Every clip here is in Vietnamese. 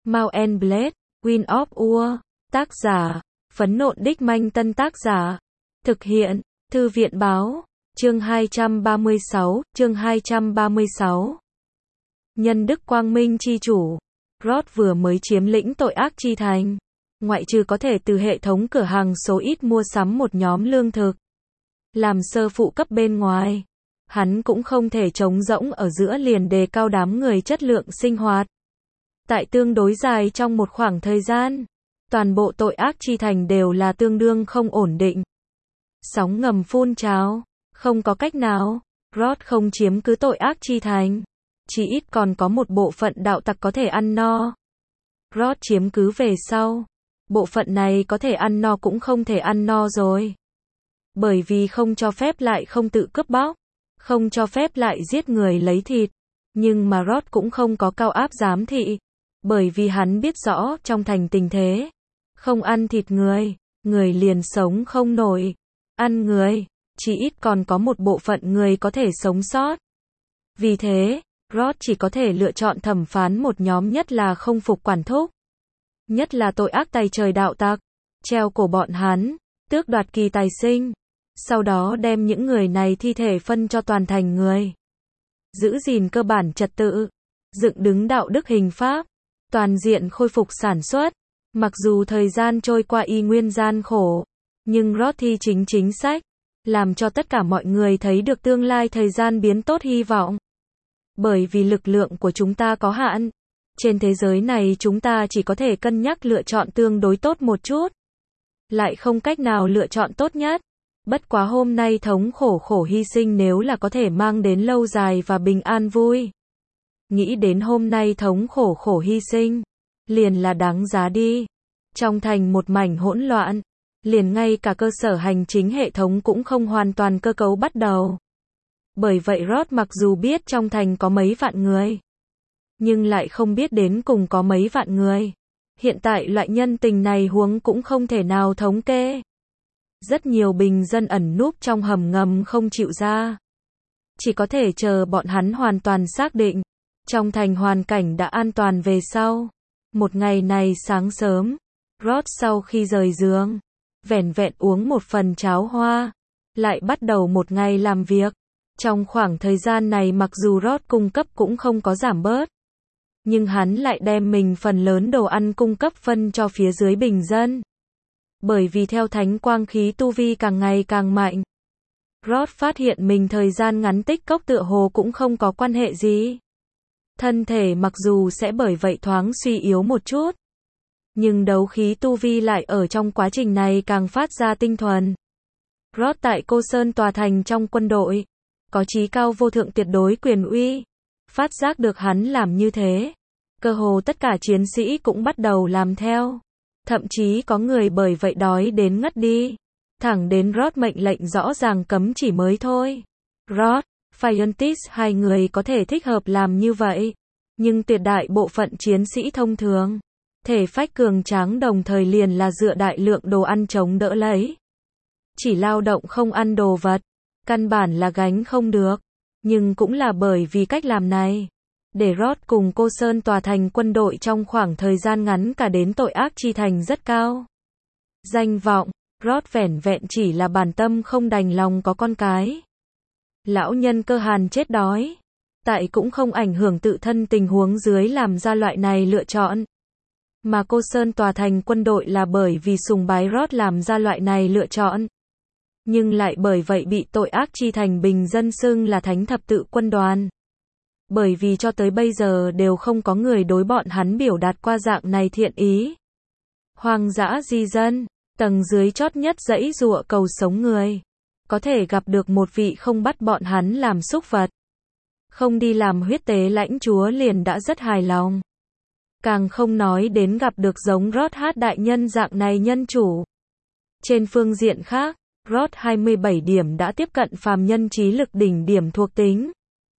Mount and Blade, Wind of War. Tác giả, Phấn Nộn Đích Manh. Tân tác giả, thực hiện, Thư viện Báo. Chương 236, chương 236. Nhân đức quang minh chi chủ. Rod vừa mới chiếm lĩnh tội ác chi thành. Ngoại trừ có thể từ hệ thống cửa hàng số ít mua sắm một nhóm lương thực, làm sơ phụ cấp bên ngoài, hắn cũng không thể trống rỗng ở giữa liền đề cao đám người chất lượng sinh hoạt. Tại tương đối dài trong một khoảng thời gian, toàn bộ tội ác chi thành đều là tương đương không ổn định. Sóng ngầm phun trào, không có cách nào, Rod không chiếm cứ tội ác chi thành, chỉ ít còn có một bộ phận đạo tặc có thể ăn no. Rod chiếm cứ về sau, bộ phận này có thể ăn no cũng không thể ăn no rồi. Bởi vì không cho phép lại không tự cướp bóc, không cho phép lại giết người lấy thịt. Nhưng mà Rod cũng không có cao áp giám thị, bởi vì hắn biết rõ trong thành tình thế, không ăn thịt người, người liền sống không nổi. Ăn người, chỉ ít còn có một bộ phận người có thể sống sót. Vì thế, Rod chỉ có thể lựa chọn thẩm phán một nhóm, nhất là không phục quản thúc, nhất là tội ác tày trời đạo tặc, treo cổ bọn hắn, tước đoạt kỳ tài sinh, sau đó đem những người này thi thể phân cho toàn thành người. Giữ gìn cơ bản trật tự, dựng đứng đạo đức hình pháp, toàn diện khôi phục sản xuất. Mặc dù thời gian trôi qua y nguyên gian khổ, nhưng Rod thi chính sách, làm cho tất cả mọi người thấy được tương lai thời gian biến tốt hy vọng. Bởi vì lực lượng của chúng ta có hạn, trên thế giới này chúng ta chỉ có thể cân nhắc lựa chọn tương đối tốt một chút, lại không cách nào lựa chọn tốt nhất. Bất quá hôm nay thống khổ hy sinh nếu là có thể mang đến lâu dài và bình an vui. Nghĩ đến hôm nay thống khổ hy sinh, liền là đáng giá đi. Trong thành một mảnh hỗn loạn, liền ngay cả cơ sở hành chính hệ thống cũng không hoàn toàn cơ cấu bắt đầu. Bởi vậy Rod mặc dù biết trong thành có mấy vạn người, nhưng lại không biết đến cùng có mấy vạn người. Hiện tại loại nhân tình này huống cũng không thể nào thống kê. Rất nhiều bình dân ẩn núp trong hầm ngầm không chịu ra. Chỉ có thể chờ bọn hắn hoàn toàn xác định trong thành hoàn cảnh đã an toàn về sau. Một ngày này sáng sớm, Rod sau khi rời giường, vẻn vẹn uống một phần cháo hoa, lại bắt đầu một ngày làm việc. Trong khoảng thời gian này mặc dù Rod cung cấp cũng không có giảm bớt, nhưng hắn lại đem mình phần lớn đồ ăn cung cấp phân cho phía dưới bình dân. Bởi vì theo thánh quang khí tu vi càng ngày càng mạnh, Rod phát hiện mình thời gian ngắn tích cốc tựa hồ cũng không có quan hệ gì. Thân thể mặc dù sẽ bởi vậy thoáng suy yếu một chút, nhưng đấu khí tu vi lại ở trong quá trình này càng phát ra tinh thuần. Rod tại Cô Sơn tòa thành trong quân đội, có chí cao vô thượng tuyệt đối quyền uy. Phát giác được hắn làm như thế, cơ hồ tất cả chiến sĩ cũng bắt đầu làm theo. Thậm chí có người bởi vậy đói đến ngất đi. Thẳng đến Rod mệnh lệnh rõ ràng cấm chỉ mới thôi. Rod, Phiontis hai người có thể thích hợp làm như vậy. Nhưng tuyệt đại bộ phận chiến sĩ thông thường, thể phách cường tráng đồng thời liền là dựa đại lượng đồ ăn chống đỡ lấy. Chỉ lao động không ăn đồ vật, căn bản là gánh không được. Nhưng cũng là bởi vì cách làm này, để Rod cùng Cô Sơn tòa thành quân đội trong khoảng thời gian ngắn cả đến tội ác chi thành rất cao. Danh vọng, Rod vẻn vẹn chỉ là bản tâm không đành lòng có con cái. Lão nhân cơ hàn chết đói. Tại cũng không ảnh hưởng tự thân tình huống dưới làm ra loại này lựa chọn. Mà Cô Sơn tòa thành quân đội là bởi vì sùng bái Rod làm ra loại này lựa chọn. Nhưng lại bởi vậy bị tội ác chi thành bình dân xưng là thánh thập tự quân đoàn. Bởi vì cho tới bây giờ đều không có người đối bọn hắn biểu đạt qua dạng này thiện ý. Hoang dã di dân, tầng dưới chót nhất dãy dụa cầu sống người, có thể gặp được một vị không bắt bọn hắn làm súc vật, không đi làm huyết tế lãnh chúa liền đã rất hài lòng. Càng không nói đến gặp được giống Rod hát đại nhân dạng này nhân chủ. Trên phương diện khác, Rod 27 điểm đã tiếp cận phàm nhân trí lực đỉnh điểm thuộc tính.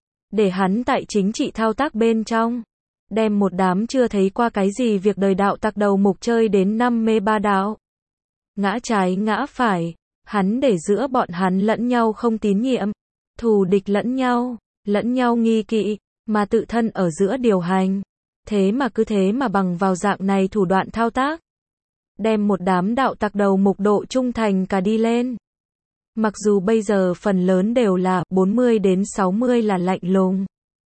Để hắn tại chính trị thao tác bên trong, đem một đám chưa thấy qua cái gì việc đời đạo tặc đầu mục chơi đến năm mê ba đạo. Ngã trái ngã phải, hắn để giữa bọn hắn lẫn nhau không tín nhiệm, thù địch lẫn nhau nghi kỵ, mà tự thân ở giữa điều hành. thế mà bằng vào dạng này thủ đoạn thao tác. Đem một đám đạo tặc đầu mục độ trung thành cả đi lên. Mặc dù bây giờ phần lớn đều là 40 đến 60 là lạnh lùng.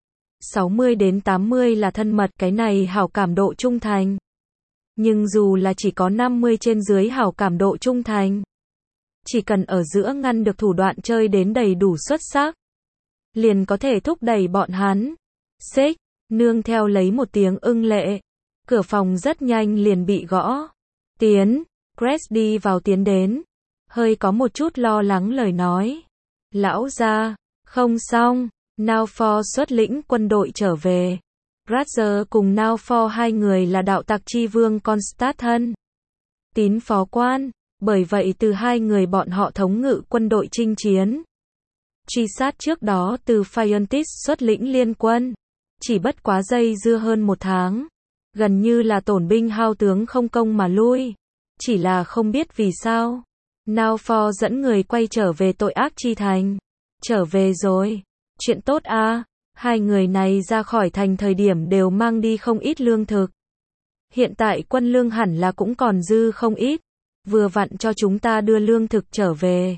60 đến 80 là thân mật, cái này hảo cảm độ trung thành. Nhưng dù là chỉ có 50 trên dưới hảo cảm độ trung thành, chỉ cần ở giữa ngăn được thủ đoạn chơi đến đầy đủ xuất sắc, liền có thể thúc đẩy bọn hắn. Xích, nương theo lấy một tiếng ưng lệ. Cửa phòng rất nhanh liền bị gõ. Tiến, Chris đi vào tiến đến. Hơi có một chút lo lắng lời nói. Lão gia, không xong, Naofor xuất lĩnh quân đội trở về. Roger cùng Naofor hai người là đạo tặc chi vương Constat thân tín phó quan, bởi vậy từ hai người bọn họ thống ngự quân đội chinh chiến. Truy sát trước đó từ Phiontis xuất lĩnh liên quân, chỉ bất quá dây dưa hơn một tháng, gần như là tổn binh hao tướng không công mà lui. Chỉ là không biết vì sao, Naofor dẫn người quay trở về tội ác chi thành. Trở về rồi, chuyện tốt a. Hai người này ra khỏi thành thời điểm đều mang đi không ít lương thực. Hiện tại quân lương hẳn là cũng còn dư không ít, vừa vặn cho chúng ta đưa lương thực trở về.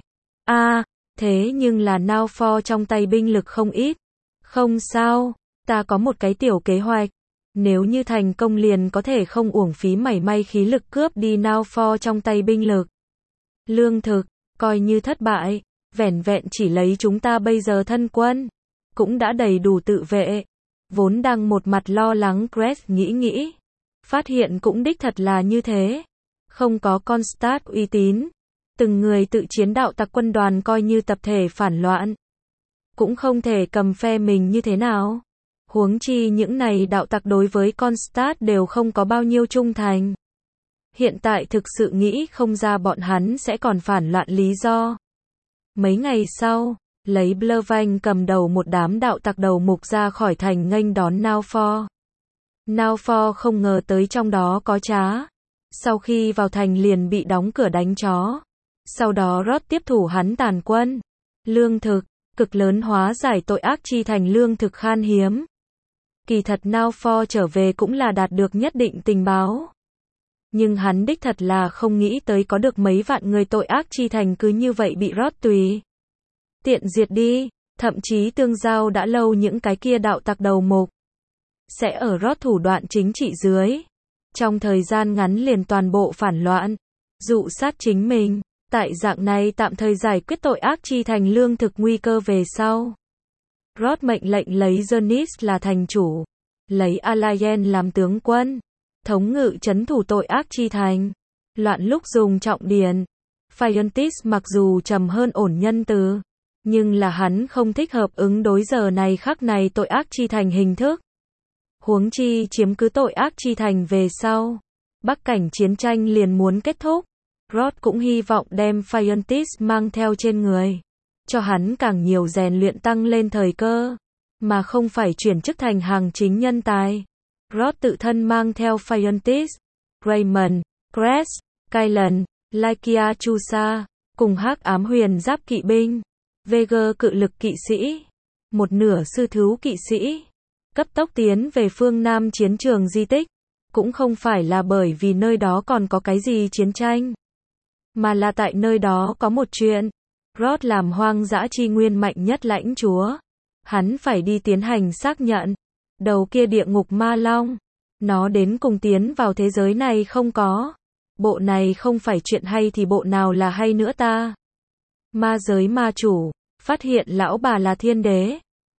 Thế nhưng là Naofor trong tay binh lực không ít. Không sao, ta có một cái tiểu kế hoạch. Nếu như thành công liền có thể không uổng phí mảy may khí lực cướp đi Naofor trong tay binh lực. Lương thực, coi như thất bại, vẻn vẹn chỉ lấy chúng ta bây giờ thân quân, cũng đã đầy đủ tự vệ. Vốn đang một mặt lo lắng Chris nghĩ. Phát hiện cũng đích thật là như thế. Không có Constat uy tín. Từng người tự chiến đạo tặc quân đoàn coi như tập thể phản loạn. Cũng không thể cầm phe mình như thế nào. Huống chi những này đạo tặc đối với Constat đều không có bao nhiêu trung thành. Hiện tại thực sự nghĩ không ra bọn hắn sẽ còn phản loạn lý do. Mấy ngày sau, lấy Blervain cầm đầu một đám đạo tặc đầu mục ra khỏi thành nghênh đón Naofor. Naofor không ngờ tới trong đó có trá. Sau khi vào thành liền bị đóng cửa đánh chó. Sau đó Rod tiếp thủ hắn tàn quân. Lương thực, cực lớn hóa giải tội ác chi thành lương thực khan hiếm. Kỳ thật Naofor trở về cũng là đạt được nhất định tình báo. Nhưng hắn đích thật là không nghĩ tới có được mấy vạn người tội ác chi thành cứ như vậy bị Rod tùy tiện diệt đi, thậm chí tương giao đã lâu những cái kia đạo tặc đầu mục. Sẽ ở Rod thủ đoạn chính trị dưới. Trong thời gian ngắn liền toàn bộ phản loạn, dụ sát chính mình. Tại dạng này tạm thời giải quyết tội ác chi thành lương thực nguy cơ về sau. Rod mệnh lệnh lấy Jonis là thành chủ, lấy Alayen làm tướng quân, thống ngự trấn thủ tội ác chi thành. Loạn lúc dùng trọng điền. Phiontis mặc dù trầm hơn ổn nhân từ, nhưng là hắn không thích hợp ứng đối giờ này khắc này tội ác chi thành hình thức. Huống chi chiếm cứ tội ác chi thành về sau, bắc cảnh chiến tranh liền muốn kết thúc. Rod cũng hy vọng đem Phiontis mang theo trên người, cho hắn càng nhiều rèn luyện tăng lên thời cơ, mà không phải chuyển chức thành hàng chính nhân tài. Rod tự thân mang theo Phiontis, Raymond, Cress, Kylan, Lykia Chusa, cùng hắc ám huyền giáp kỵ binh, Veger cự lực kỵ sĩ, một nửa sư thú kỵ sĩ, cấp tốc tiến về phương Nam chiến trường di tích. Cũng không phải là bởi vì nơi đó còn có cái gì chiến tranh, mà là tại nơi đó có một chuyện. Rod làm hoang dã chi nguyên mạnh nhất lãnh chúa, hắn phải đi tiến hành xác nhận. Đầu kia địa ngục ma long, nó đến cùng tiến vào thế giới này không có. Bộ này không phải chuyện hay thì bộ nào là hay nữa ta? Ma giới ma chủ, phát hiện lão bà là thiên đế.